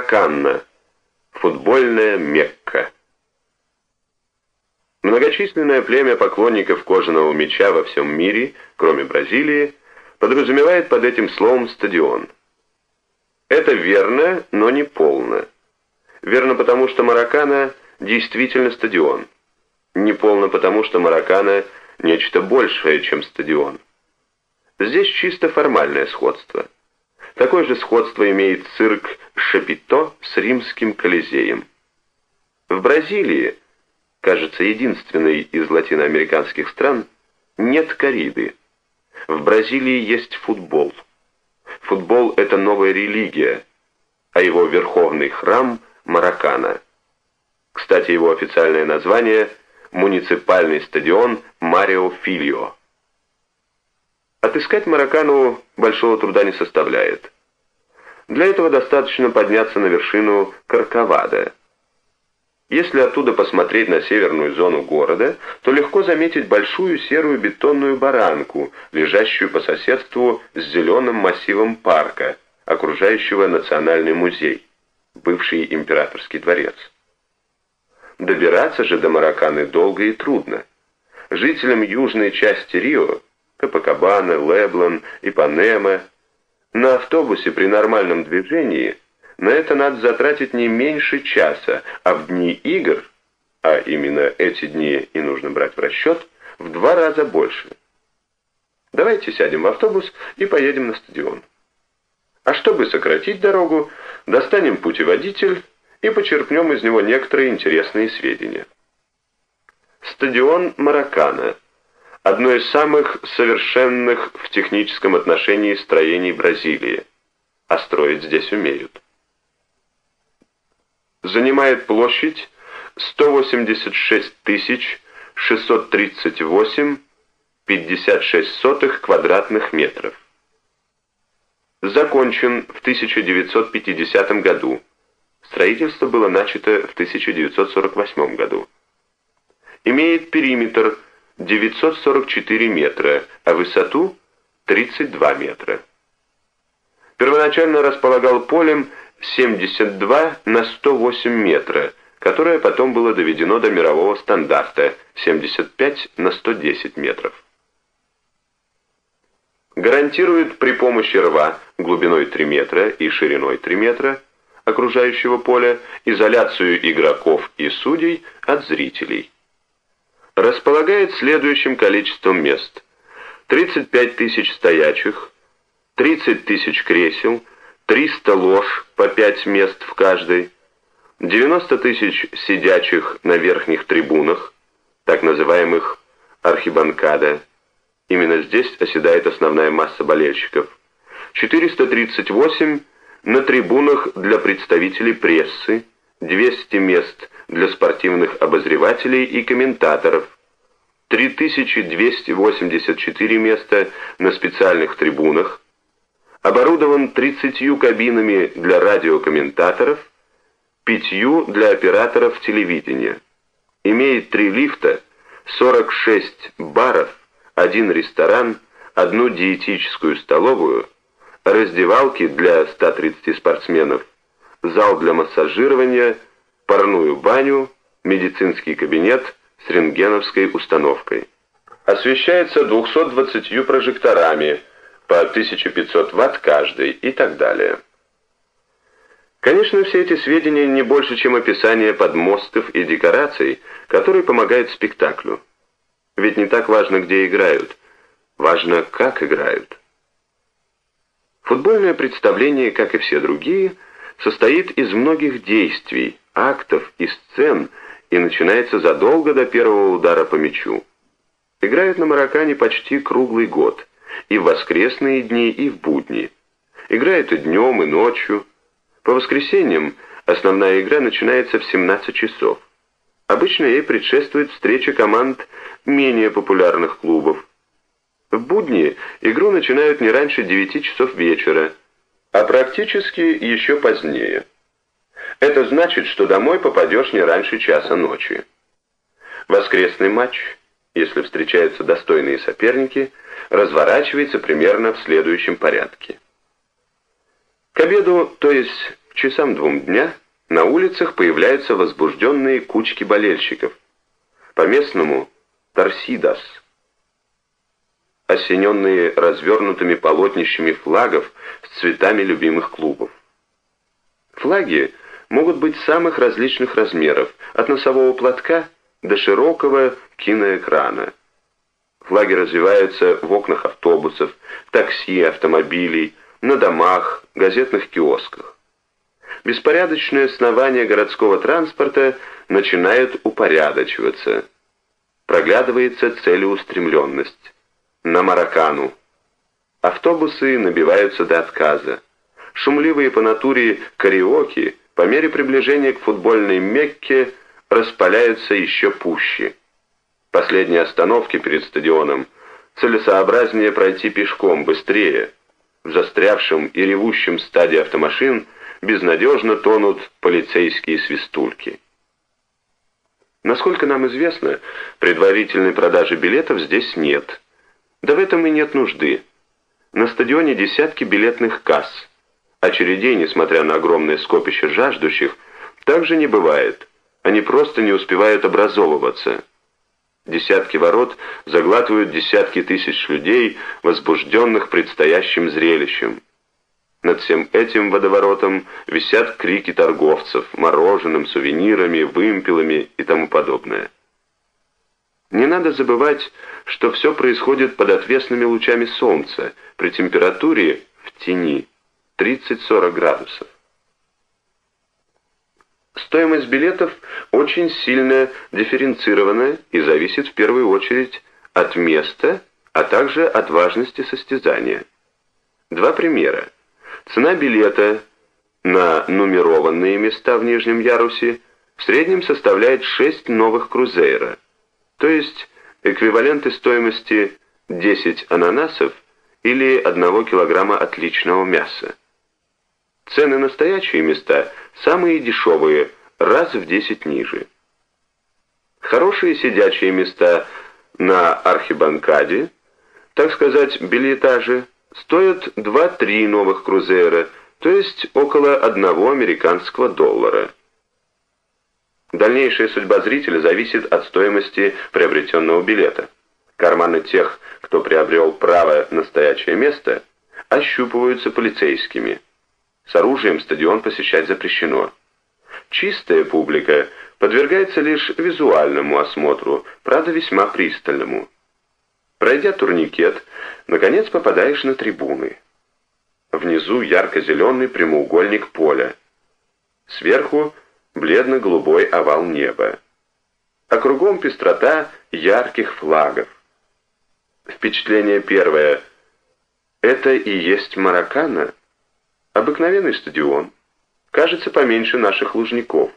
Маракана, футбольная Мекка. Многочисленное племя поклонников кожаного мяча во всем мире, кроме Бразилии, подразумевает под этим словом стадион. Это верно, но не полно. Верно потому, что Маракана действительно стадион. Не полно потому, что Маракана нечто большее, чем стадион. Здесь чисто формальное сходство. Такое же сходство имеет цирк Шапито с римским Колизеем. В Бразилии, кажется, единственной из латиноамериканских стран, нет корриды. В Бразилии есть футбол. Футбол – это новая религия, а его верховный храм – Маракана. Кстати, его официальное название – муниципальный стадион Марио Фильо. Отыскать Маракану большого труда не составляет. Для этого достаточно подняться на вершину Корковадо. Если оттуда посмотреть на северную зону города, то легко заметить большую серую бетонную баранку, лежащую по соседству с зеленым массивом парка, окружающего Национальный музей, бывший императорский дворец. Добираться же до Мараканы долго и трудно. Жителям южной части Рио, Копакабана, Леблон, Ипанема, на автобусе при нормальном движении на это надо затратить не меньше часа, а в дни игр, а именно эти дни и нужно брать в расчет, в 2 раза больше. Давайте сядем в автобус и поедем на стадион. А чтобы сократить дорогу, достанем путеводитель и почерпнем из него некоторые интересные сведения. Стадион Маракана – одно из самых совершенных в техническом отношении строений Бразилии, а строить здесь умеют. Занимает площадь 186 638,56 квадратных метров. Закончен в 1950 году. Строительство было начато в 1948 году. Имеет периметр 944 метра, а высоту 32 метра. Первоначально располагал полем 72 на 108 метра, которое потом было доведено до мирового стандарта 75 на 110 метров. Гарантирует при помощи рва глубиной 3 метра и шириной 3 метра окружающего поля изоляцию игроков и судей от зрителей. Располагает следующим количеством мест: 35 тысяч стоячих, 30 тысяч кресел, 300 лож по 5 мест в каждой, 90 тысяч сидячих на верхних трибунах, так называемых архибанкада. Именно здесь оседает основная масса болельщиков. 438 на трибунах для представителей прессы, 200 мест для спортивных обозревателей и комментаторов, 3284 места на специальных трибунах, оборудован 30 кабинами для радиокомментаторов, 5 для операторов телевидения. Имеет 3 лифта, 46 баров, 1 ресторан, 1 диетическую столовую, раздевалки для 130 спортсменов, зал для массажирования, парную баню, медицинский кабинет с рентгеновской установкой. Освещается 220 прожекторами, по 1500 Вт каждый и так далее. Конечно, все эти сведения не больше, чем описание подмостов и декораций, которые помогают спектаклю. Ведь не так важно, где играют, важно, как играют. Футбольное представление, как и все другие, состоит из многих действий, актов и сцен и начинается задолго до первого удара по мячу. Играют на Маракане почти круглый год, и в воскресные дни, и в будни. Играют и днем, и ночью. По воскресеньям основная игра начинается в 17 часов. Обычно ей предшествует встреча команд менее популярных клубов. В будни игру начинают не раньше 9 часов вечера, а практически еще позднее. Это значит, что домой попадешь не раньше часа ночи. Воскресный матч, если встречаются достойные соперники, разворачивается примерно в следующем порядке. К обеду, то есть К часам 2 дня на улицах появляются возбужденные кучки болельщиков. По-местному «торсидас», осененные развернутыми полотнищами флагов с цветами любимых клубов. Флаги могут быть самых различных размеров, от носового платка до широкого киноэкрана. Флаги развиваются в окнах автобусов, такси, автомобилей, на домах, газетных киосках. Беспорядочное снование городского транспорта начинает упорядочиваться. Проглядывается целеустремленность. На Маракану. Автобусы набиваются до отказа. Шумливые по натуре караоке по мере приближения к футбольной Мекке распаляются еще пуще. Последние остановки перед стадионом целесообразнее пройти пешком, быстрее. В застрявшем и ревущем стаде автомашин безнадежно тонут полицейские свистульки. Насколько нам известно, предварительной продажи билетов здесь нет. Да в этом и нет нужды. На стадионе десятки билетных касс. Очередей, несмотря на огромное скопище жаждущих, также не бывает. Они просто не успевают образовываться. Десятки ворот заглатывают десятки тысяч людей, возбужденных предстоящим зрелищем. Над всем этим водоворотом висят крики торговцев, мороженым, сувенирами, вымпелами и тому подобное. Не надо забывать, что все происходит под отвесными лучами солнца, при температуре в тени 30-40 градусов. Стоимость билетов очень сильно дифференцирована и зависит в первую очередь от места, а также от важности состязания. 2 примера. Цена билета на нумерованные места в нижнем ярусе в среднем составляет 6 новых крузейра, то есть эквиваленты стоимости 10 ананасов или 1 килограмма отличного мяса. Цены на стоячие места самые дешевые, раз в 10 ниже. Хорошие сидячие места на архибанкаде, так сказать, бильетаже, стоят 2-3 новых крузейра, то есть около 1 американского доллара. Дальнейшая судьба зрителя зависит от стоимости приобретенного билета. Карманы тех, кто приобрел право на стоячее место, ощупываются полицейскими. С оружием стадион посещать запрещено. Чистая публика подвергается лишь визуальному осмотру, правда весьма пристальному. Пройдя турникет, наконец попадаешь на трибуны. Внизу ярко-зеленый прямоугольник поля. Сверху бледно-голубой овал неба. А кругом пестрота ярких флагов. Впечатление первое. Это и есть Маракана? Обыкновенный стадион. Кажется, поменьше наших Лужников.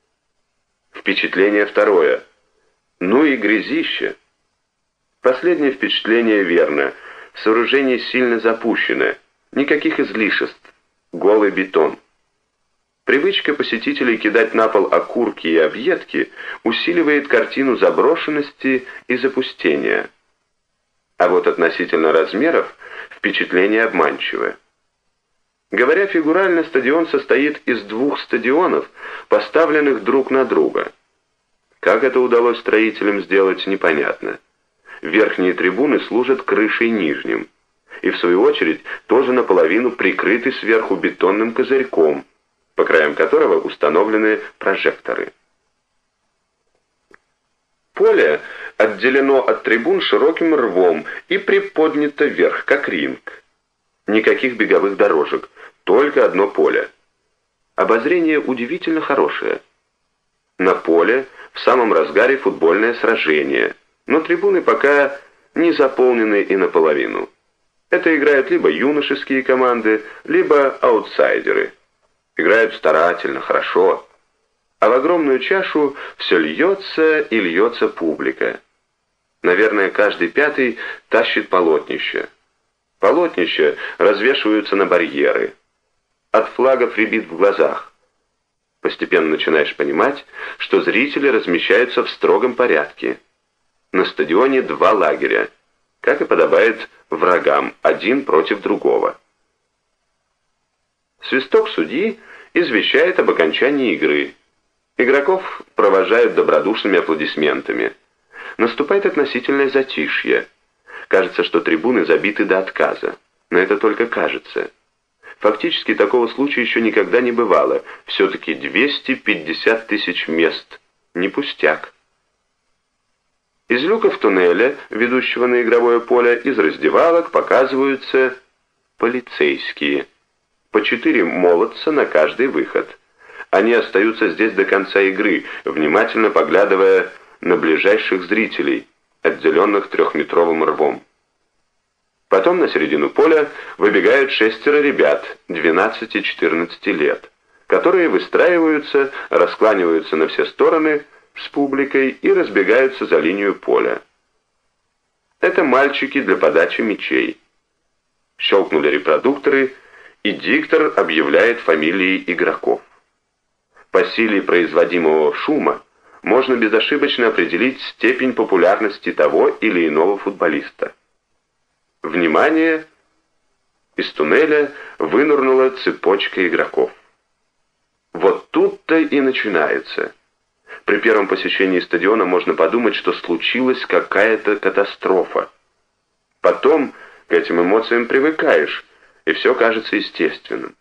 Впечатление второе. Ну и грязище. Последнее впечатление верно. Сооружение сильно запущено. Никаких излишеств. Голый бетон. Привычка посетителей кидать на пол окурки и объедки усиливает картину заброшенности и запустения. А вот относительно размеров впечатление обманчивое. Говоря фигурально, стадион состоит из 2 стадионов, поставленных друг на друга. Как это удалось строителям сделать, непонятно. Верхние трибуны служат крышей нижним, и в свою очередь тоже наполовину прикрыты сверху бетонным козырьком, по краям которого установлены прожекторы. Поле отделено от трибун широким рвом и приподнято вверх, как ринг. Никаких беговых дорожек, только одно поле. Обозрение удивительно хорошее. На поле в самом разгаре футбольное сражение, но трибуны пока не заполнены и наполовину. Это играют либо юношеские команды, либо аутсайдеры. Играют старательно, хорошо. А в огромную чашу все льется и льется публика. Наверное, каждый 5-й тащит полотнище. Полотнища развешиваются на барьеры. От флагов рябит в глазах. Постепенно начинаешь понимать, что зрители размещаются в строгом порядке. На стадионе 2 лагеря, как и подобает врагам, один против другого. Свисток судьи, извещает об окончании игры. Игроков провожают добродушными аплодисментами. Наступает относительное затишье. Кажется, что трибуны забиты до отказа. Но это только кажется. Фактически такого случая еще никогда не бывало. Все-таки 250 тысяч мест. Не пустяк. Из люков туннеля, ведущего на игровое поле, из раздевалок показываются полицейские. По 4 молодца на каждый выход. Они остаются здесь до конца игры, внимательно поглядывая на ближайших зрителей, отделенных 3-метровым рвом. Потом на середину поля выбегают 6 ребят 12-14 лет, которые выстраиваются, раскланиваются на все стороны с публикой и разбегаются за линию поля. Это мальчики для подачи мячей. Щелкнули репродукторы, и диктор объявляет фамилии игроков. По силе производимого шума можно безошибочно определить степень популярности того или иного футболиста. Внимание! Из туннеля вынырнула цепочка игроков. Вот тут-то и начинается. При первом посещении стадиона можно подумать, что случилась какая-то катастрофа. Потом к этим эмоциям привыкаешь, и все кажется естественным.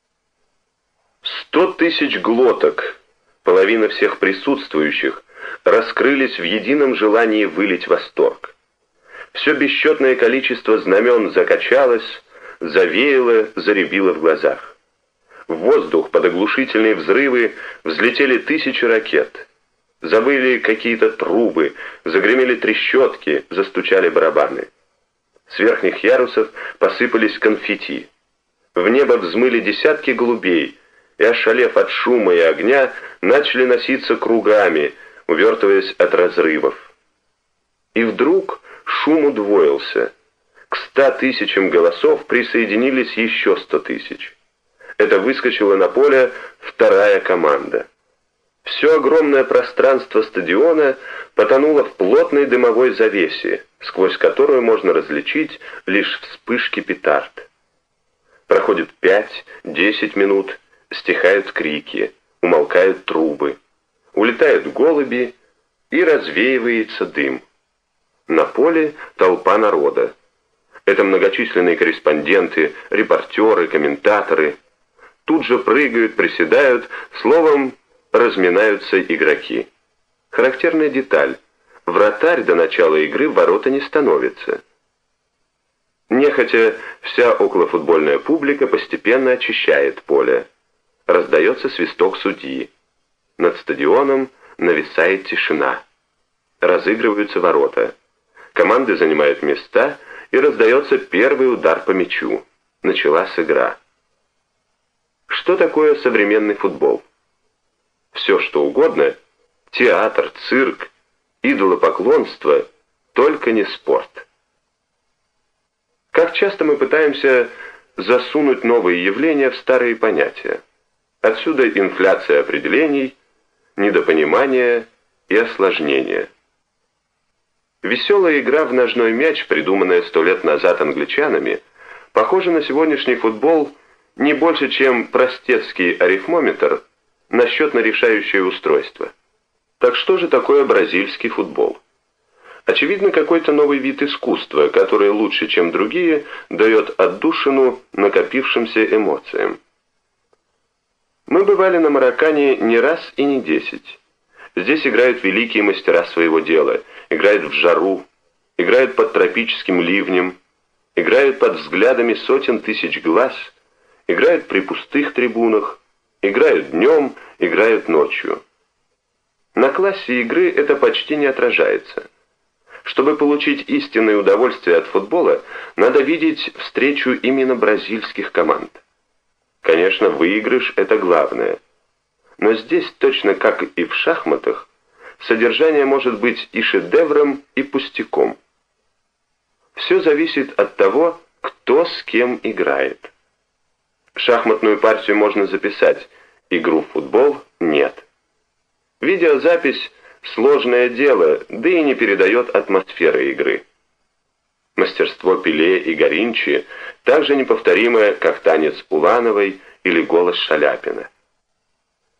100 тысяч глоток, половина всех присутствующих, раскрылись в едином желании вылить восторг. Все бесчетное количество знамен закачалось, завеяло, заребило в глазах. В воздух под оглушительные взрывы взлетели тысячи ракет. Завыли какие-то трубы, загремели трещотки, застучали барабаны. С верхних ярусов посыпались конфетти. В небо взмыли десятки голубей, и, ошалев от шума и огня, начали носиться кругами, увертываясь от разрывов. И вдруг шум удвоился. К 100 тысячам голосов присоединились еще 100 тысяч. Это выскочила на поле вторая команда. Все огромное пространство стадиона потонуло в плотной дымовой завесе, сквозь которую можно различить лишь вспышки петард. Проходит 5-10 минут, стихают крики, умолкают трубы, улетают голуби, и развеивается дым. На поле толпа народа. Это многочисленные корреспонденты, репортеры, комментаторы. Тут же прыгают, приседают, словом, разминаются игроки. Характерная деталь. Вратарь до начала игры в ворота не становится. Нехотя вся околофутбольная публика постепенно очищает поле. Раздается свисток судьи. Над стадионом нависает тишина. Разыгрываются ворота. Команды занимают места, и раздается первый удар по мячу. Началась игра. Что такое современный футбол? Все, что угодно. Театр, цирк, идолопоклонство, только не спорт. Как часто мы пытаемся засунуть новые явления в старые понятия. Отсюда инфляция определений, недопонимание и осложнение. Веселая игра в ножной мяч, придуманная 100 лет назад англичанами, похожа на сегодняшний футбол не больше, чем простецкий арифмометр на счетно-решающее устройство. Так что же такое бразильский футбол? Очевидно, какой-то новый вид искусства, который лучше, чем другие, дает отдушину накопившимся эмоциям. Мы бывали на Маракане не раз и не 10. Здесь играют великие мастера своего дела, играют в жару, играют под тропическим ливнем, играют под взглядами сотен тысяч глаз, играют при пустых трибунах, играют днем, играют ночью. На классе игры это почти не отражается. Чтобы получить истинное удовольствие от футбола, надо видеть встречу именно бразильских команд. Конечно, выигрыш – это главное. Но здесь, точно как и в шахматах, содержание может быть и шедевром, и пустяком. Все зависит от того, кто с кем играет. Шахматную партию можно записать, игру в футбол – нет. Видеозапись – сложное дело, да и не передает атмосферы игры. Мастерство Пеле и Гаринчи так же неповторимое, как танец Улановой или голос Шаляпина.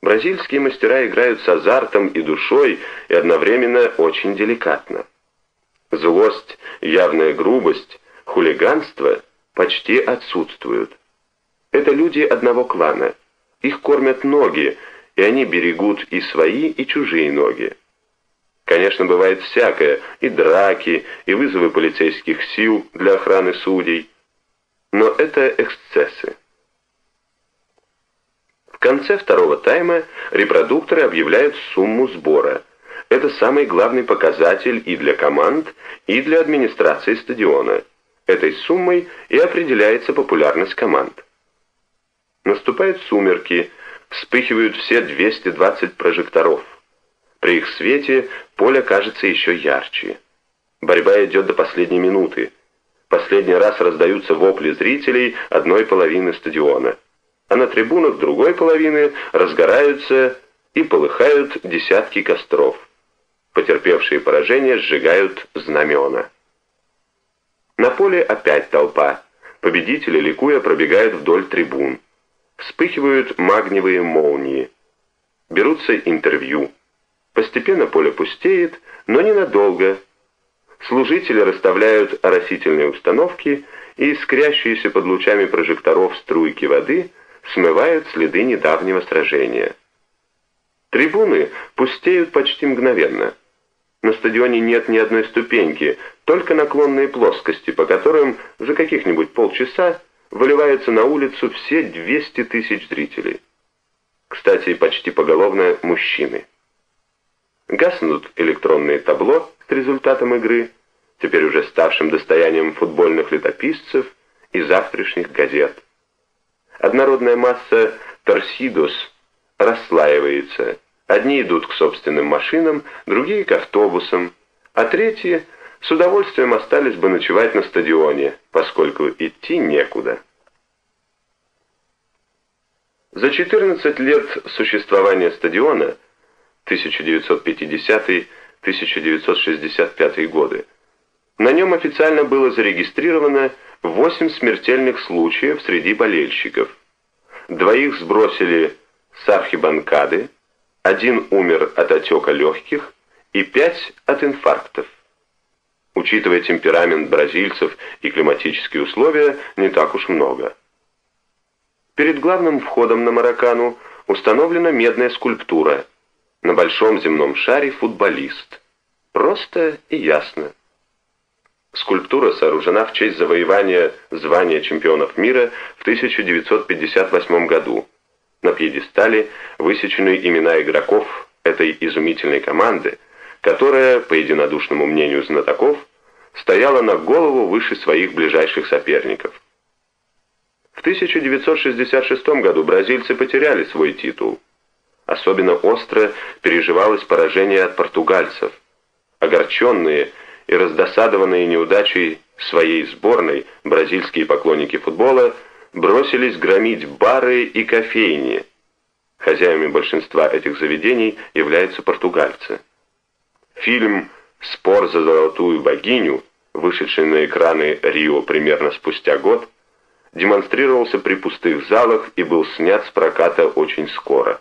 Бразильские мастера играют с азартом и душой и одновременно очень деликатно. Злость, явная грубость, хулиганство почти отсутствуют. Это люди одного клана. Их кормят ноги, и они берегут и свои, и чужие ноги. Конечно, бывает всякое, и драки, и вызовы полицейских сил для охраны судей. Но это эксцессы. В конце второго тайма репродукторы объявляют сумму сбора. Это самый главный показатель и для команд, и для администрации стадиона. Этой суммой и определяется популярность команд. Наступают сумерки, вспыхивают все 220 прожекторов. При их свете поле кажется еще ярче. Борьба идет до последней минуты. Последний раз раздаются вопли зрителей одной половины стадиона. А на трибунах другой половины разгораются и полыхают десятки костров. Потерпевшие поражение сжигают знамена. На поле опять толпа. Победители, ликуя, пробегают вдоль трибун. Вспыхивают магниевые молнии. Берутся интервью. Постепенно поле пустеет, но ненадолго. Служители расставляют оросительные установки, и искрящиеся под лучами прожекторов струйки воды смывают следы недавнего сражения. Трибуны пустеют почти мгновенно. На стадионе нет ни одной ступеньки, только наклонные плоскости, по которым за каких-нибудь полчаса выливаются на улицу все 200 тысяч зрителей. Кстати, почти поголовно мужчины. Гаснут электронные табло с результатом игры, теперь уже ставшим достоянием футбольных летописцев и завтрашних газет. Однородная масса торсидос расслаивается. Одни идут к собственным машинам, другие к автобусам, а третьи с удовольствием остались бы ночевать на стадионе, поскольку идти некуда. За 14 лет существования стадиона 1950-1965 годы на нем официально было зарегистрировано 8 смертельных случаев среди болельщиков. 2 сбросили с архибанкады, 1 умер от отека легких и 5 от инфарктов. Учитывая темперамент бразильцев и климатические условия, не так уж много. Перед главным входом на Маракану установлена медная скульптура. На большом земном шаре футболист. Просто и ясно. Скульптура сооружена в честь завоевания звания чемпионов мира в 1958 году. На пьедестале высечены имена игроков этой изумительной команды, которая, по единодушному мнению знатоков, стояла на голову выше своих ближайших соперников. В 1966 году бразильцы потеряли свой титул. Особенно остро переживалось поражение от португальцев. Огорченные и раздосадованные неудачей своей сборной, бразильские поклонники футбола бросились громить бары и кофейни. Хозяевами большинства этих заведений являются португальцы. Фильм «Спор за золотую богиню», вышедший на экраны Рио примерно спустя год, демонстрировался при пустых залах и был снят с проката очень скоро.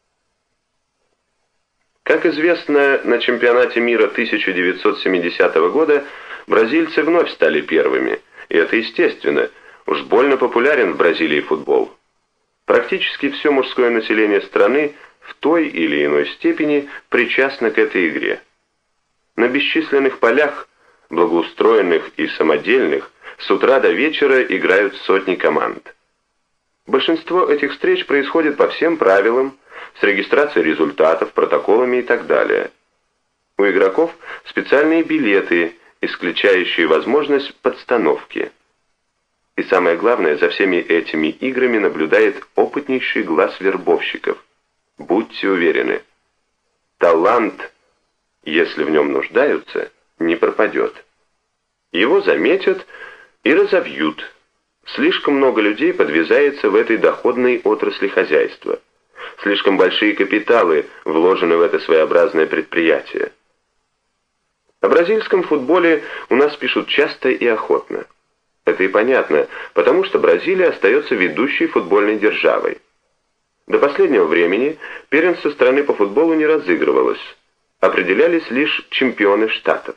Как известно, на чемпионате мира 1970 года бразильцы вновь стали первыми, и это естественно, уж больно популярен в Бразилии футбол. Практически все мужское население страны в той или иной степени причастно к этой игре. На бесчисленных полях, благоустроенных и самодельных, с утра до вечера играют сотни команд. Большинство этих встреч происходит по всем правилам, с регистрацией результатов, протоколами и так далее. У игроков специальные билеты, исключающие возможность подстановки. И самое главное, за всеми этими играми наблюдает опытнейший глаз вербовщиков. Будьте уверены, талант, если в нем нуждаются, не пропадет. Его заметят и разовьют. Слишком много людей подвязается в этой доходной отрасли хозяйства. Слишком большие капиталы вложены в это своеобразное предприятие. О бразильском футболе у нас пишут часто и охотно. Это и понятно, потому что Бразилия остается ведущей футбольной державой. До последнего времени первенство страны по футболу не разыгрывалось, определялись лишь чемпионы штатов.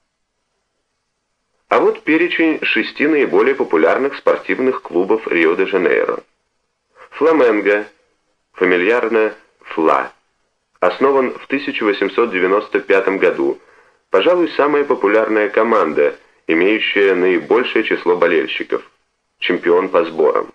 А вот перечень 6 наиболее популярных спортивных клубов Рио-де-Жанейро. «Фламенго», фамильярно «Фла», основан в 1895 году, пожалуй, самая популярная команда, имеющая наибольшее число болельщиков, чемпион по сборам.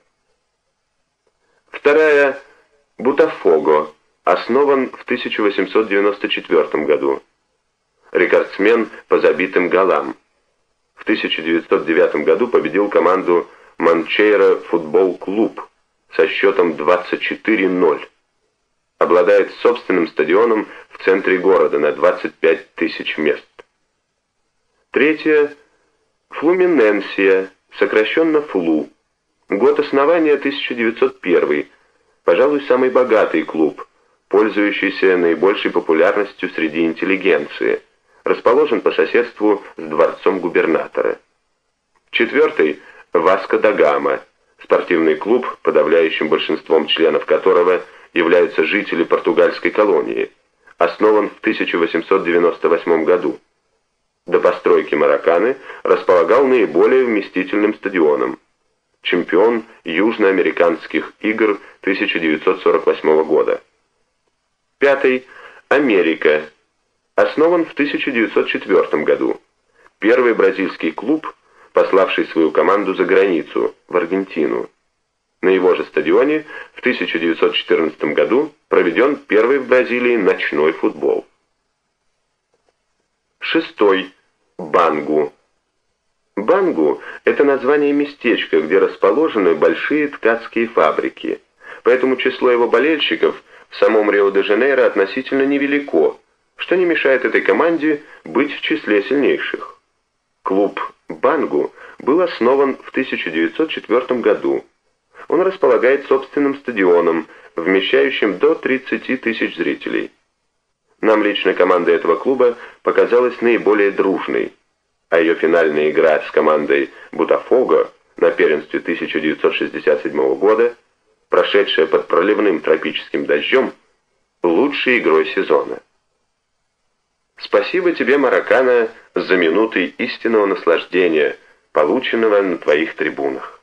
Вторая «Бутафого», основан в 1894 году, рекордсмен по забитым голам. В 1909 году победил команду Манчейра футбол-клуб со счетом 24-0. Обладает собственным стадионом в центре города на 25 тысяч мест. Третье Флуминенсия, сокращенно ФЛУ. Год основания 1901, пожалуй, самый богатый клуб, пользующийся наибольшей популярностью среди интеллигенции, расположен по соседству с дворцом губернатора. Четвертый – Васко да Гама, спортивный клуб, подавляющим большинством членов которого являются жители португальской колонии, основан в 1898 году. До постройки Мараканы располагал наиболее вместительным стадионом, чемпион южноамериканских игр 1948 года. Пятый – Америка, основан в 1904 году. Первый бразильский клуб, пославший свою команду за границу, в Аргентину. На его же стадионе в 1914 году проведен первый в Бразилии ночной футбол. Шестой – Бангу. Бангу – это название местечка, где расположены большие ткацкие фабрики, поэтому число его болельщиков в самом Рио-де-Жанейро относительно невелико, что не мешает этой команде быть в числе сильнейших. Клуб «Бангу» был основан в 1904 году. Он располагает собственным стадионом, вмещающим до 30 тысяч зрителей. Нам лично команда этого клуба показалась наиболее дружной, а ее финальная игра с командой «Бутафого» на первенстве 1967 года, прошедшая под проливным тропическим дождем, лучшей игрой сезона. Спасибо тебе, Маракана, за минуты истинного наслаждения, полученного на твоих трибунах.